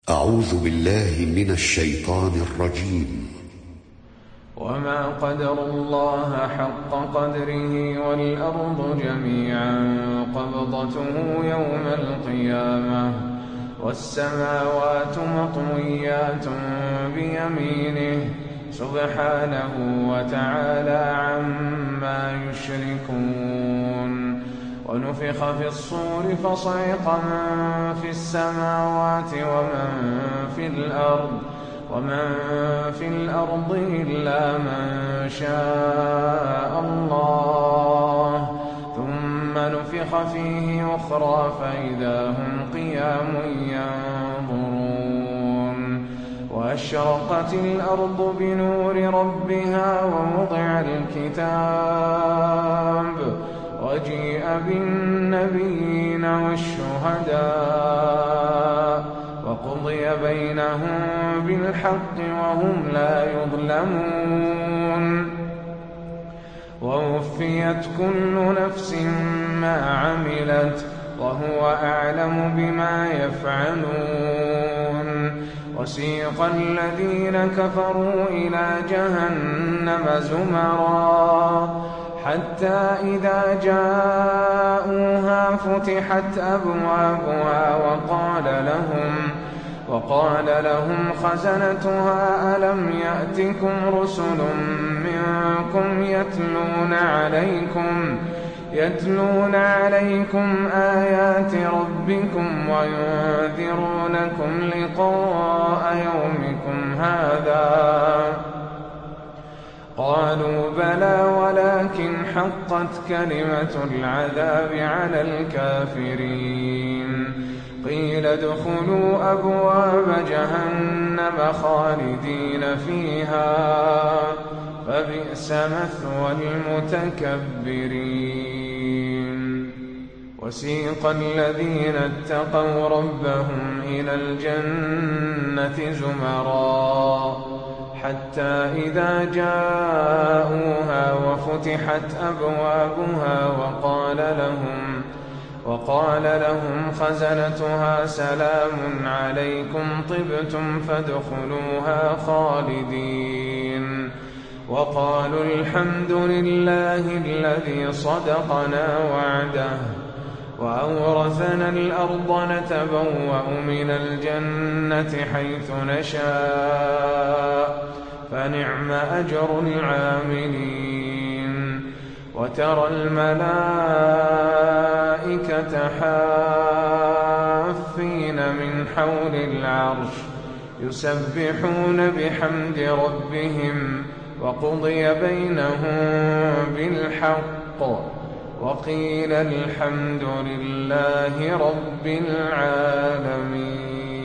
أعوذ بالله من الشيطان الرجيم. وما قدروا الله حق قدره والأرض جميعا قبضته يوم القيامة والسماوات مطويات بيمينه سبحانه وتعالى عما يشركون. ونفخ في الصور فصعق من في السماوات ومن في الأرض إلا من شاء الله، ثم نفخ فيه أخرى فإذا هم قيام ينظرون. وأشرقت الأرض بنور ربها ووضع الكتاب وجيء بالنبيين والشهداء وقضي بينهم بالحق وهم لا يظلمون. ووفيت كل نفس ما عملت وهو أعلم بما يفعلون. وسيق الذين كفروا إلى جهنم زمرا حتى إذا جاءوها فتحت أبوابها وقال لهم خزنتها ألم يأتكم رسل منكم يتلون عليكم آيات ربكم وينذرونكم لقاء يومكم هذا؟ قالوا بلى ولكن حقت كلمة العذاب على الكافرين. قيل ادخلوا أبواب جهنم خالدين فيها فبئس مثوى المتكبرين. وسيق الذين اتقوا ربهم إلى الجنة زمرا حتى إذا جاءوها وفتحت أبوابها وقال لهم خزنتها سلام عليكم طبتم فادخلوها خالدين. وقالوا الحمد لله الذي صدقنا وعده وأورثنا الأرض نتبوأ من الجنة حيث نشاء فنعم أجر العاملين. وترى الملائكة حافين من حول العرش يسبحون بحمد ربهم وقضي بينهم بالحق وقيل الحمد لله رب العالمين.